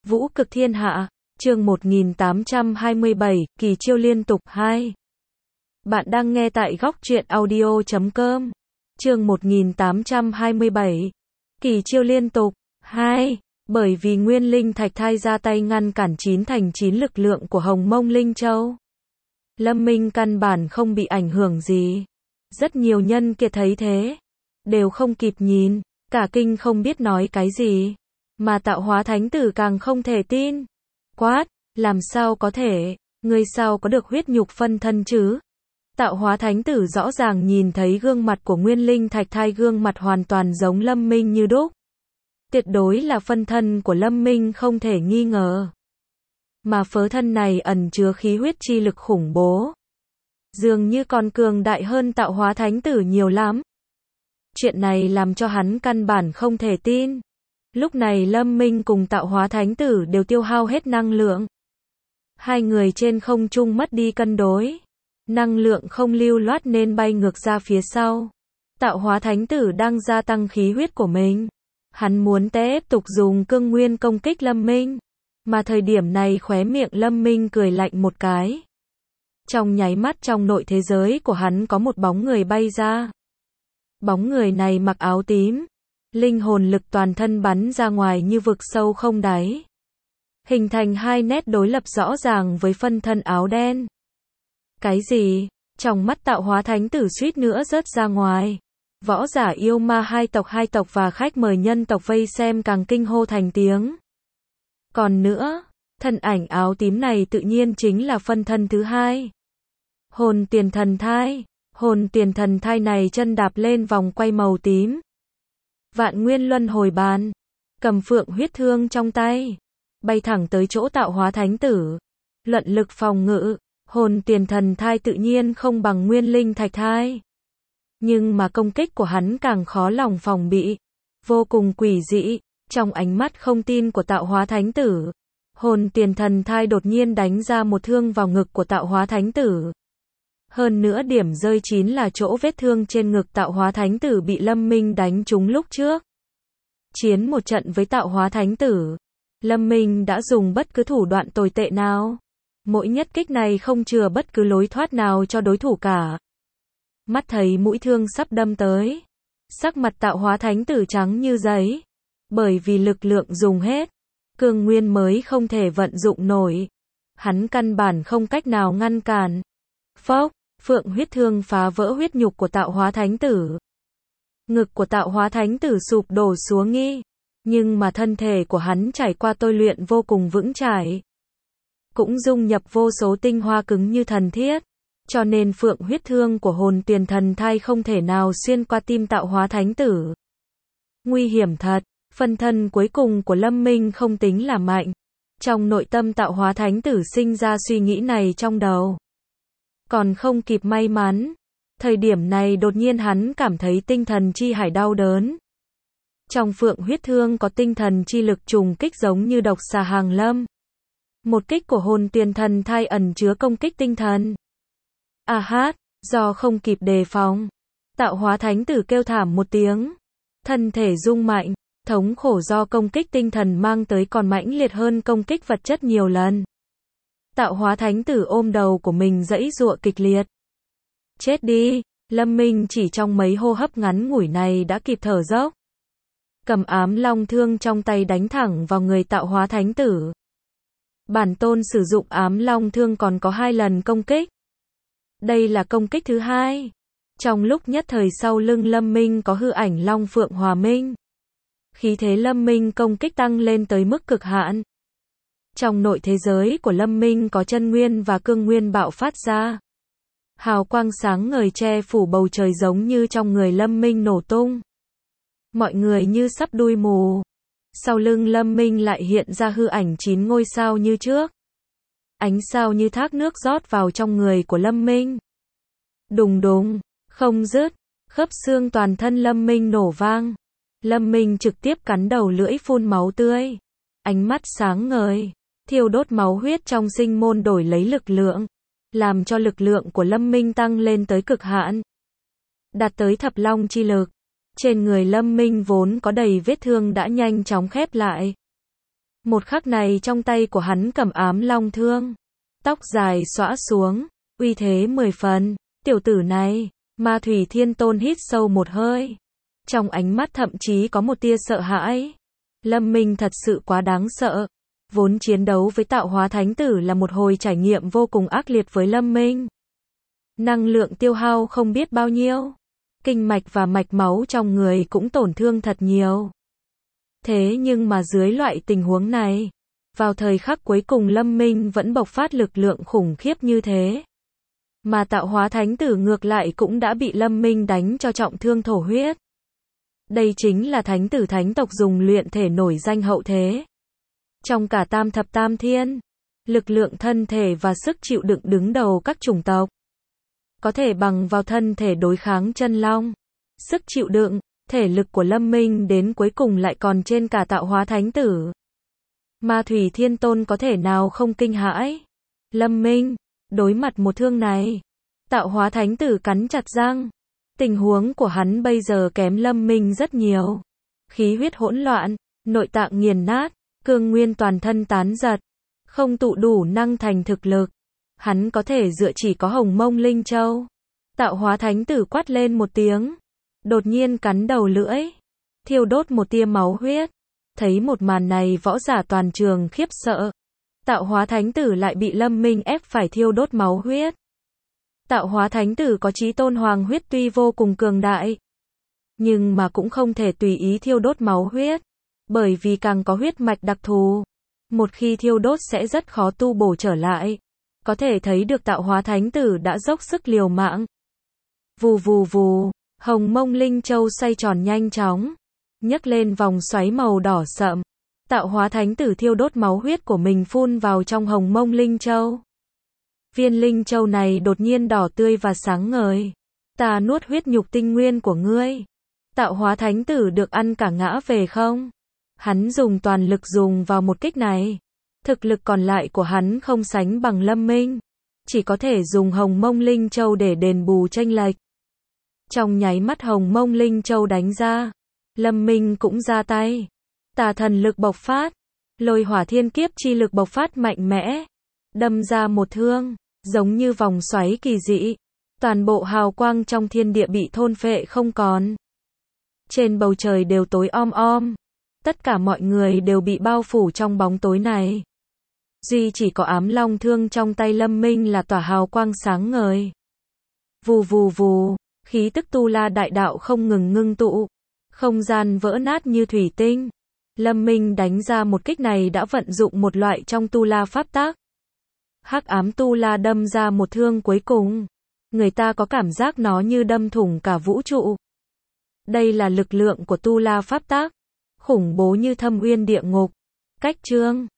Vũ cực thiên hạ, chương 1827, kỳ chiêu liên tục 2. Bạn đang nghe tại góc truyện audio.com. Chương 1827, kỳ chiêu liên tục 2. Bởi vì Nguyên Linh Thạch Thai ra tay ngăn cản 9 thành 9 lực lượng của Hồng Mông Linh Châu, Lâm Minh căn bản không bị ảnh hưởng gì. Rất nhiều nhân kia thấy thế, đều không kịp nhìn, cả kinh không biết nói cái gì. Mà Tạo Hóa Thánh Tử càng không thể tin. Quát, làm sao có thể, ngươi sao có được huyết nhục phân thân chứ? Tạo Hóa Thánh Tử rõ ràng nhìn thấy gương mặt của Nguyên Linh Thạch Thai, gương mặt hoàn toàn giống Lâm Minh như đúc. Tuyệt đối là phân thân của Lâm Minh không thể nghi ngờ. Mà phớ thân này ẩn chứa khí huyết chi lực khủng bố, dường như còn cường đại hơn Tạo Hóa Thánh Tử nhiều lắm. Chuyện này làm cho hắn căn bản không thể tin. Lúc này Lâm Minh cùng Tạo Hóa Thánh Tử đều tiêu hao hết năng lượng. Hai người trên không trung mất đi cân đối. Năng lượng không lưu loát nên bay ngược ra phía sau. Tạo Hóa Thánh Tử đang gia tăng khí huyết của mình. Hắn muốn tiếp tục dùng cương nguyên công kích Lâm Minh. Mà thời điểm này khóe miệng Lâm Minh cười lạnh một cái. Trong nháy mắt trong nội thế giới của hắn có một bóng người bay ra. Bóng người này mặc áo tím. Linh hồn lực toàn thân bắn ra ngoài như vực sâu không đáy. Hình thành hai nét đối lập rõ ràng với phân thân áo đen. Cái gì? Trong mắt Tạo Hóa Thánh Tử suýt nữa rớt ra ngoài. Võ giả yêu ma hai tộc và khách mời nhân tộc vây xem càng kinh hô thành tiếng. Còn nữa, thân ảnh áo tím này tự nhiên chính là phân thân thứ hai. Hồn Tiền Thần Thai. Hồn Tiền Thần Thai này chân đạp lên vòng quay màu tím. Vạn Nguyên Luân Hồi Bàn, cầm phượng huyết thương trong tay, bay thẳng tới chỗ Tạo Hóa Thánh Tử. Luận lực phòng ngự, Hồn Tiền Thần Thai tự nhiên không bằng Nguyên Linh Thạch Thai. Nhưng mà công kích của hắn càng khó lòng phòng bị, vô cùng quỷ dị. Trong ánh mắt không tin của Tạo Hóa Thánh Tử, Hồn Tiền Thần Thai đột nhiên đánh ra một thương vào ngực của Tạo Hóa Thánh Tử. Hơn nữa điểm rơi chín là chỗ vết thương trên ngực Tạo Hóa Thánh Tử bị Lâm Minh đánh trúng lúc trước. Chiến một trận với Tạo Hóa Thánh Tử, Lâm Minh đã dùng bất cứ thủ đoạn tồi tệ nào. Mỗi nhất kích này không chừa bất cứ lối thoát nào cho đối thủ cả. Mắt thấy mũi thương sắp đâm tới, sắc mặt Tạo Hóa Thánh Tử trắng như giấy. Bởi vì lực lượng dùng hết, cương nguyên mới không thể vận dụng nổi. Hắn căn bản không cách nào ngăn cản. Phốc, phượng huyết thương phá vỡ huyết nhục của Tạo Hóa Thánh Tử. Ngực của Tạo Hóa Thánh Tử sụp đổ xuống nghi. Nhưng mà thân thể của hắn trải qua tôi luyện vô cùng vững chãi. Cũng dung nhập vô số tinh hoa cứng như thần thiết. Cho nên phượng huyết thương của Hồn Tiền Thần Thai không thể nào xuyên qua tim Tạo Hóa Thánh Tử. Nguy hiểm thật. Phân thân cuối cùng của Lâm Minh không tính là mạnh. Trong nội tâm Tạo Hóa Thánh Tử sinh ra suy nghĩ này trong đầu. Còn không kịp may mắn. Thời điểm này đột nhiên hắn cảm thấy tinh thần chi hải đau đớn. Trong phượng huyết thương có tinh thần chi lực trùng kích giống như độc xà hàng lâm. Một kích của Hồn Tiền Thần Thai ẩn chứa công kích tinh thần. À hát, do không kịp đề phòng, Tạo Hóa Thánh Tử kêu thảm một tiếng. Thân thể rung mạnh. Thống khổ do công kích tinh thần mang tới còn mãnh liệt hơn công kích vật chất nhiều lần. Tạo Hóa Thánh Tử ôm đầu của mình giãy giụa kịch liệt. Chết đi, Lâm Minh chỉ trong mấy hô hấp ngắn ngủi này đã kịp thở dốc. Cầm ám long thương trong tay đánh thẳng vào người Tạo Hóa Thánh Tử. Bản tôn sử dụng ám long thương còn có 2 lần công kích. Đây là công kích thứ 2. Trong lúc nhất thời sau lưng Lâm Minh có hư ảnh Long Phượng Hòa Minh. Khí thế Lâm Minh công kích tăng lên tới mức cực hạn. Trong nội thế giới của Lâm Minh có chân nguyên và cương nguyên bạo phát ra. Hào quang sáng ngời che phủ bầu trời giống như trong người Lâm Minh nổ tung. Mọi người như sắp đuôi mù. Sau lưng Lâm Minh lại hiện ra hư ảnh 9 ngôi sao như trước. Ánh sao như thác nước rót vào trong người của Lâm Minh. Đùng đùng, không dứt, khớp xương toàn thân Lâm Minh nổ vang. Lâm Minh trực tiếp cắn đầu lưỡi phun máu tươi. Ánh mắt sáng ngời, thiêu đốt máu huyết trong sinh môn đổi lấy lực lượng. Làm cho lực lượng của Lâm Minh tăng lên tới cực hạn. Đạt tới thập long chi lực. Trên người Lâm Minh vốn có đầy vết thương đã nhanh chóng khép lại. Một khắc này trong tay của hắn cầm ám long thương. Tóc dài xõa xuống, uy thế 10 phần. Tiểu tử này, Ma Thủy Thiên Tôn hít sâu một hơi. Trong ánh mắt thậm chí có một tia sợ hãi. Lâm Minh thật sự quá đáng sợ. Vốn chiến đấu với tạo hóa thánh tử là một hồi trải nghiệm vô cùng ác liệt với Lâm Minh. Năng lượng tiêu hao không biết bao nhiêu. Kinh mạch và mạch máu trong người cũng tổn thương thật nhiều. Thế nhưng mà dưới loại tình huống này, vào thời khắc cuối cùng Lâm Minh vẫn bộc phát lực lượng khủng khiếp như thế. Mà tạo hóa thánh tử ngược lại cũng đã bị Lâm Minh đánh cho trọng thương thổ huyết. Đây chính là thánh tử thánh tộc dùng luyện thể nổi danh hậu thế. Trong cả tam thập tam thiên, lực lượng thân thể và sức chịu đựng đứng đầu các chủng tộc. Có thể bằng vào thân thể đối kháng chân long. Sức chịu đựng, thể lực của Lâm Minh đến cuối cùng lại còn trên cả tạo hóa thánh tử. Ma Thủy Thiên Tôn có thể nào không kinh hãi? Lâm Minh, đối mặt một thương này, tạo hóa thánh tử cắn chặt răng. Tình huống của hắn bây giờ kém Lâm Minh rất nhiều. Khí huyết hỗn loạn, nội tạng nghiền nát, cương nguyên toàn thân tán giật, không tụ đủ năng thành thực lực. Hắn có thể dựa chỉ có Hồng Mông Linh Châu. Tạo hóa thánh tử quát lên một tiếng, đột nhiên cắn đầu lưỡi, thiêu đốt một tia máu huyết. Thấy một màn này võ giả toàn trường khiếp sợ. Tạo hóa thánh tử lại bị Lâm Minh ép phải thiêu đốt máu huyết. Tạo hóa thánh tử có chí tôn hoàng huyết tuy vô cùng cường đại, nhưng mà cũng không thể tùy ý thiêu đốt máu huyết, bởi vì càng có huyết mạch đặc thù, một khi thiêu đốt sẽ rất khó tu bổ trở lại. Có thể thấy được tạo hóa thánh tử đã dốc sức liều mạng. Vù vù vù, Hồng Mông Linh Châu xoay tròn nhanh chóng, nhấc lên vòng xoáy màu đỏ sậm. Tạo hóa thánh tử thiêu đốt máu huyết của mình phun vào trong Hồng Mông Linh Châu. Viên Linh Châu này đột nhiên đỏ tươi và sáng ngời. Ta nuốt huyết nhục tinh nguyên của ngươi. Tạo hóa thánh tử được ăn cả ngã về không? Hắn dùng toàn lực dùng vào một kích này. Thực lực còn lại của hắn không sánh bằng Lâm Minh. Chỉ có thể dùng Hồng Mông Linh Châu để đền bù chênh lệch. Trong nháy mắt Hồng Mông Linh Châu đánh ra, Lâm Minh cũng ra tay. Tà thần lực bộc phát, lôi hỏa thiên kiếp chi lực bộc phát mạnh mẽ, đâm ra một thương, giống như vòng xoáy kỳ dị. Toàn bộ hào quang trong thiên địa bị thôn phệ không còn. Trên bầu trời đều tối om om. Tất cả mọi người đều bị bao phủ trong bóng tối này. Duy chỉ có ám long thương trong tay Lâm Minh là tỏa hào quang sáng ngời. Vù vù vù, khí tức tu la đại đạo không ngừng ngưng tụ. Không gian vỡ nát như thủy tinh. Lâm Minh đánh ra một kích này đã vận dụng một loại trong tu la pháp tác. Hắc ám tu la đâm ra một thương cuối cùng. Người ta có cảm giác nó như đâm thủng cả vũ trụ. Đây là lực lượng của tu la pháp tác. Khủng bố như thâm uyên địa ngục. Cách chương